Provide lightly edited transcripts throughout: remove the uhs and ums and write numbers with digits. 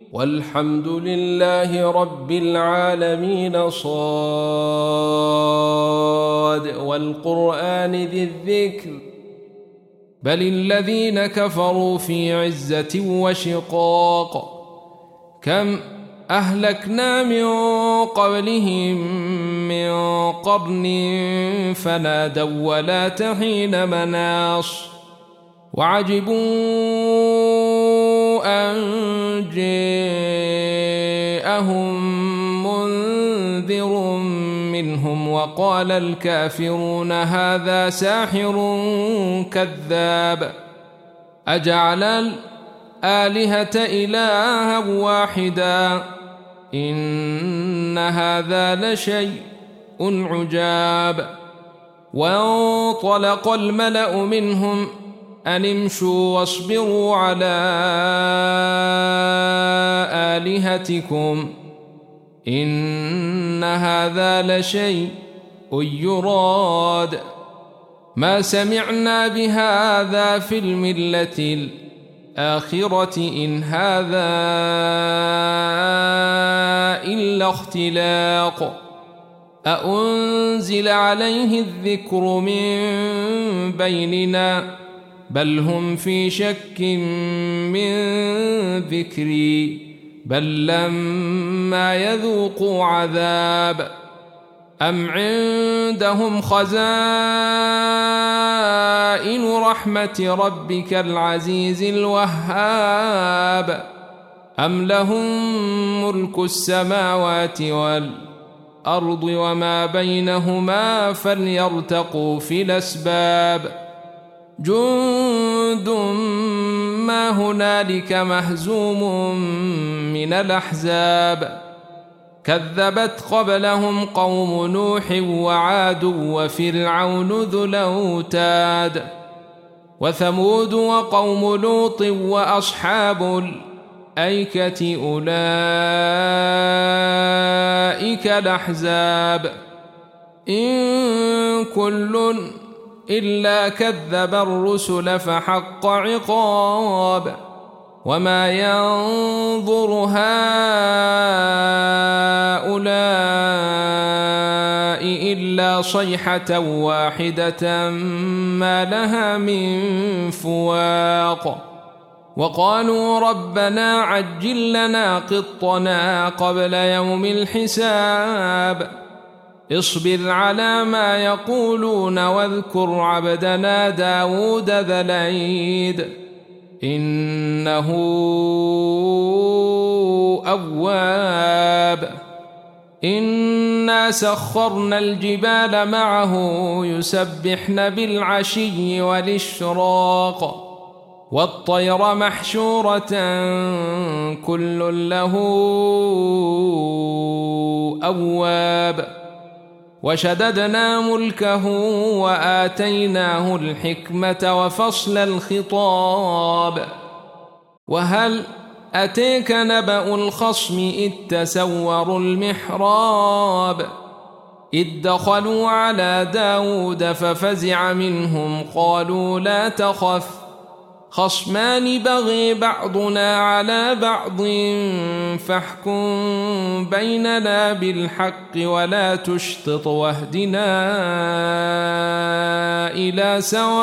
والحمد لله رب العالمين. صاد والقرآن ذي الذكر بل الذين كفروا في عزة وشقاق. كم أهلكنا من قبلهم من قرن فنادوا ولا حين مناص وعجبوا أن جاءهم منذر منهم وقال الكافرون هذا ساحر كذاب أجعل الآلهة إلها واحدا إن هذا لشيء عجاب. وانطلق الملأ منهم أن امشوا واصبروا على آلهتكم إن هذا لشيء يراد ما سمعنا بهذا في الملة الآخرة إن هذا إلا اختلاق أأنزل عليه الذكر من بيننا بل هم في شك من ذكري بل لما يذوقوا عذاب أم عندهم خزائن رحمة ربك العزيز الوهاب أم لهم ملك السماوات والأرض وما بينهما فليرتقوا في الأسباب جند ما هنالك مهزوم من الأحزاب كذبت قبلهم قوم نوح وعاد وفرعون ذو الأوتاد وثمود وقوم لوط وأصحاب الأيكة أولئك الأحزاب إن كل إلا كذب الرسل فحق عقاب وما ينظر هؤلاء إلا صيحة واحدة ما لها من فواق وقالوا ربنا عجل لنا قطنا قبل يوم الحساب اصبر على ما يقولون واذكر عبدنا داود ذا الأيد إنه أواب إنا سخرنا الجبال معه يسبحن بالعشي والإشراق والطير محشورة كل له أواب وشددنا ملكه وآتيناه الحكمة وفصل الخطاب وهل أتيك نبأ الخصم إذ تسوروا المحراب إذ دخلوا على داود ففزع منهم قالوا لا تخف خصمان بغي بعضنا على بعض فاحكم بيننا بالحق ولا تشطط واهدنا إلى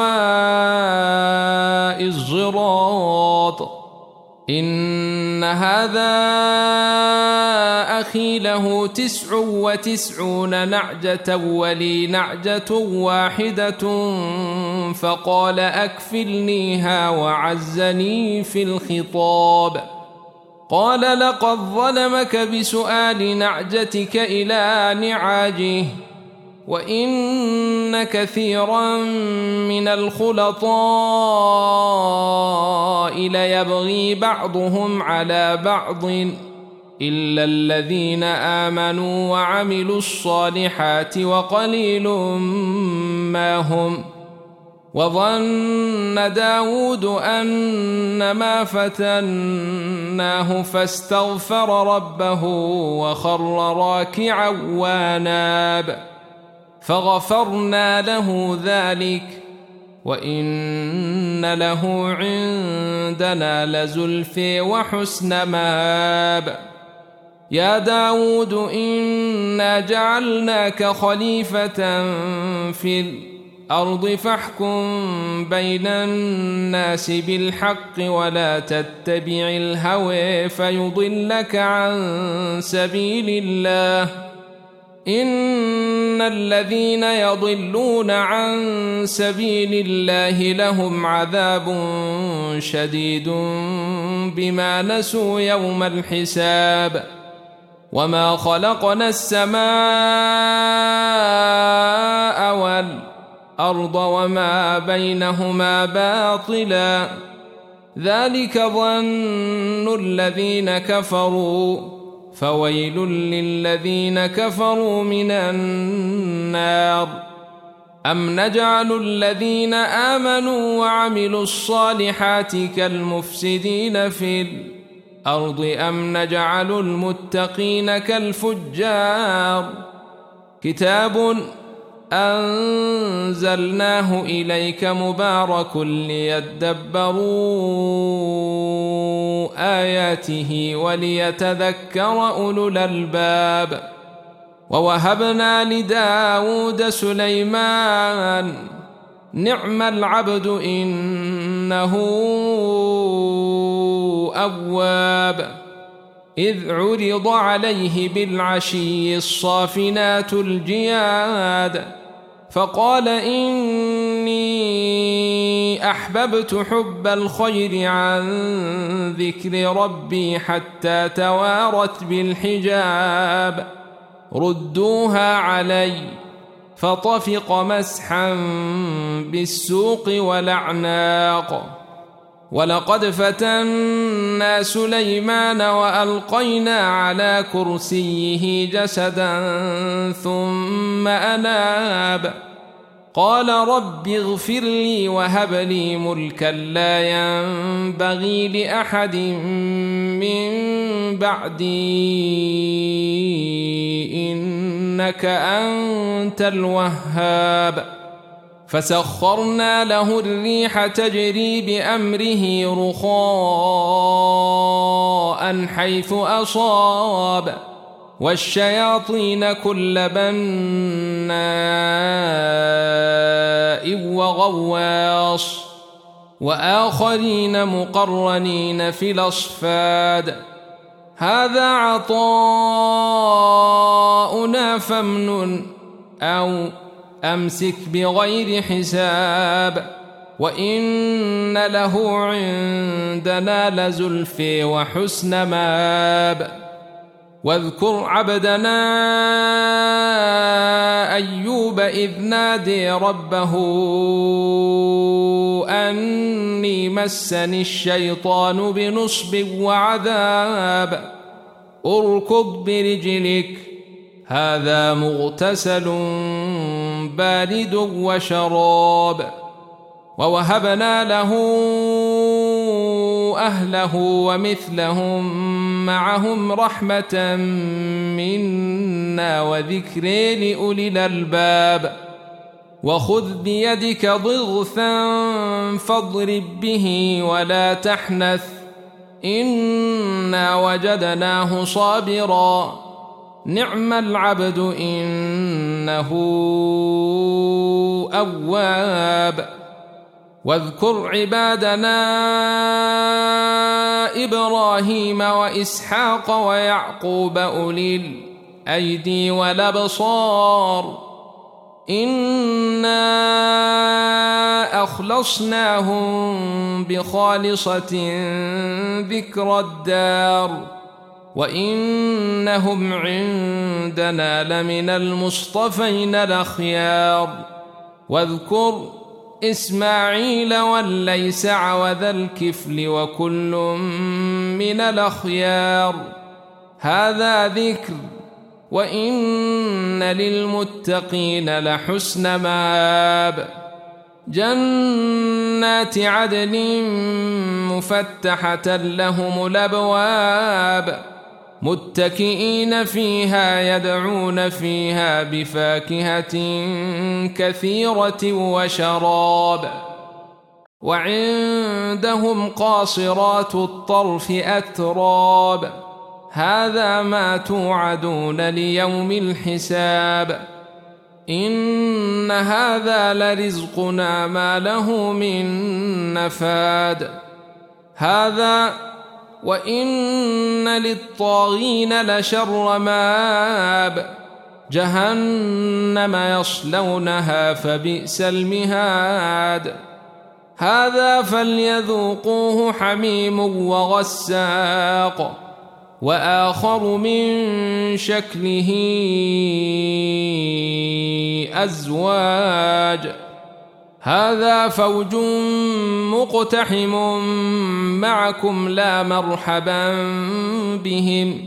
سواء الصراط إن هذا أخي له 99 نعجة ولي نعجة واحدة فقال أكفلنيها وعزني في الخطاب قال لقد ظلمك بسؤال نعجتك إلى نعاجه وإن كثيرا من الخلطاء ليبغي بعضهم على بعض إلا الذين آمنوا وعملوا الصالحات وقليل ما هم وظن داود أنما فتناه فاستغفر ربه وخر راكعا واناب فغفرنا له ذلك وإن له عندنا لزلفى وحسن مآب. يا داود إنا جعلناك خليفة في الأرض فاحكم بين الناس بالحق ولا تتبع الهوى فيضلك عن سبيل الله. إن الذين يضلون عن سبيل الله لهم عذاب شديد بما نسوا يوم الحساب. وما خلقنا السماء والأرض وما بينهما باطلا ذلك ظن الذين كفروا فويل للذين كفروا من النار. أم نجعل الذين آمنوا وعملوا الصالحات كالمفسدين في الأرض أم نجعل المتقين كالفجار. كتاب أنزلناه إليك مبارك ليدبروا آياته وليتذكر أولو الألباب. ووهبنا لداود سليمان نعم العبد إنه أواب. إذ عرض عليه بالعشي الصافنات الجياد فقال إني أحببت حب الخير عن ذكر ربي حتى توارت بالحجاب. ردوها علي فطفق مسحا بالسوق والأعناق. ولقد فتنا سليمان وألقينا على كرسيه جسدا ثم أناب قال رب اغفر لي وهب لي ملكا لا ينبغي لأحد من بعدي إنك أنت الوهاب. فسخرنا له الريح تجري بأمره رخاء حيث أصاب والشياطين كل بناء وغواص وآخرين مقرنين في الأصفاد. هذا عطاؤنا فامنن أو أمسك بغير حساب. وإن له عندنا لزلفى وحسن مآب. واذكر عبدنا أيوب إذ نادي ربه أني مسني الشيطان بنصب وعذاب. اركض برجلك هذا مغتسل بارد وشراب. ووهبنا له أهله ومثلهم معهم رحمة منا وذكر لأولي الألباب. وخذ بيدك ضغثا فاضرب به ولا تحنث إنا وجدناه صابرا نعم العبد إنه أواب. واذكر عبادنا إبراهيم وإسحاق ويعقوب أولي الأيدي والأبصار إنا أخلصناهم بخالصة ذكر الدار وإنهم عندنا لمن المصطفين الأخيار. واذكر إسماعيل واليسع وذا الكفل وكل من الأخيار. هذا ذكر وإن للمتقين لحسن مآب. جنات عدن مفتحة لهم الأبواب متكئين فيها يدعون فيها بفاكهة كثيرة وشراب. وعندهم قاصرات الطرف أتراب هذا ما توعدون ليوم الحساب إن هذا لرزقنا ما له من نفاد هذا وإن للطاغين لشر مآب جهنم يصلونها فبئس المهاد هذا فليذوقوه حميم وغساق وآخر من شكله أزواج هذا فوج مقتحم معكم لا مرحبا بهم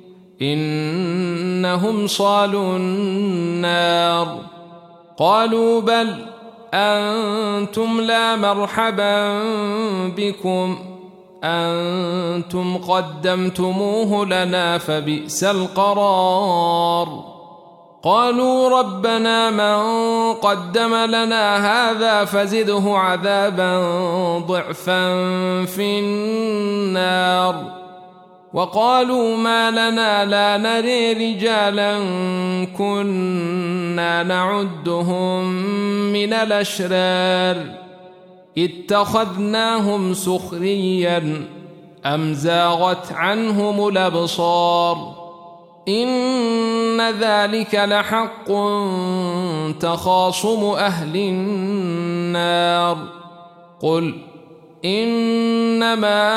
إنهم صالوا النار قالوا بل أنتم لا مرحبا بكم أنتم قدمتموه لنا فبئس القرار قالوا ربنا من قدم لنا هذا فزده عذابا ضعفا في النار وقالوا ما لنا لا نري رجالا كنا نعدهم من الأشرار اتخذناهم سخريا أم زاغت عنهم الأبصار إن ذلك لحق تخاصم أهل النار قل إنما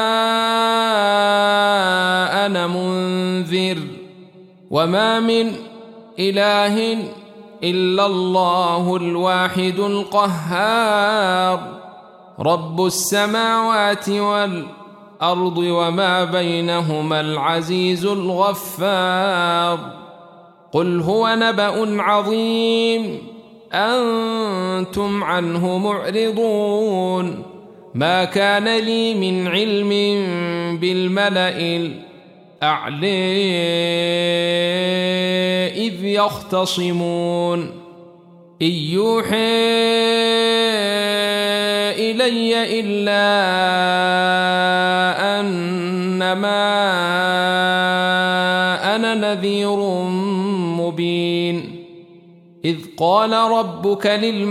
أنا منذر وما من إله إلا الله الواحد القهار رب السماوات والأرض وما بينهما العزيز الغفار قل هو نبأ عظيم أنتم عنه معرضون ما كان لي من علم بالملأ الأعلى إذ يختصمون إن يوحي إلي إلا أنما أنا نذير مبين إذ قال ربك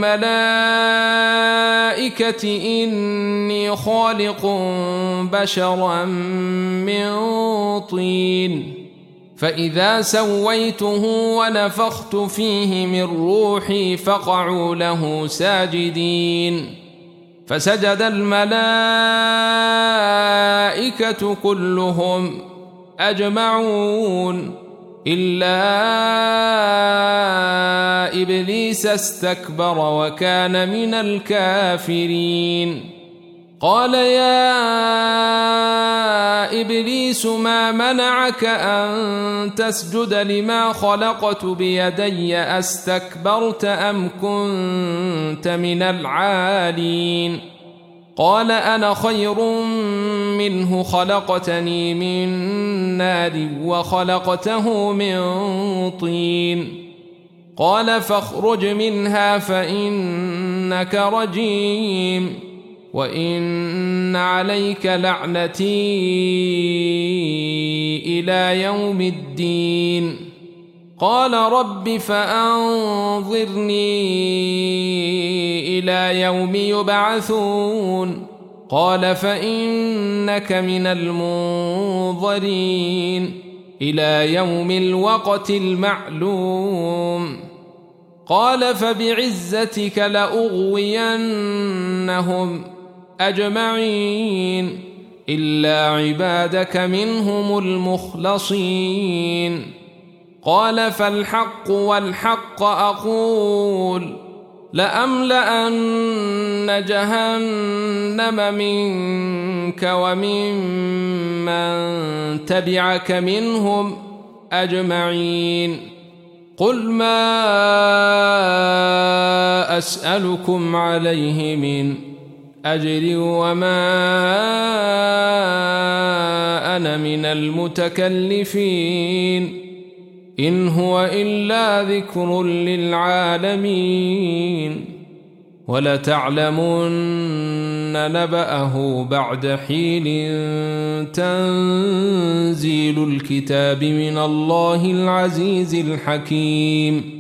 للملائكة إني خالق بشرا من طين فإذا سويته ونفخت فيه من روحي فقعوا له ساجدين فسجد الملائكة كلهم أجمعون إلا إبليس استكبر وكان من الكافرين قال يا إبليس ما منعك أن تسجد لما خلقت بيدي أستكبرت أم كنت من العالين قال أنا خير منه خلقتني من نار وخلقته من طين قال فاخرج منها فإنك رجيم وإن عليك لعنتي إلى يوم الدين قال رب فأنظرني إلى يوم يبعثون قال فإنك من المنظرين إلى يوم الوقت المعلوم قال فبعزتك لأغوينهم أجمعين إلا عبادك منهم المخلصين قال فالحق والحق أقول لأملأن جهنم منك وممن تبعك منهم أجمعين قل ما أسألكم عليه من أجر وما أنا من المتكلفين إن هو إلا ذكر للعالمين ولتعلمن نبأه بعد حين تنزيل الكتاب من الله العزيز الحكيم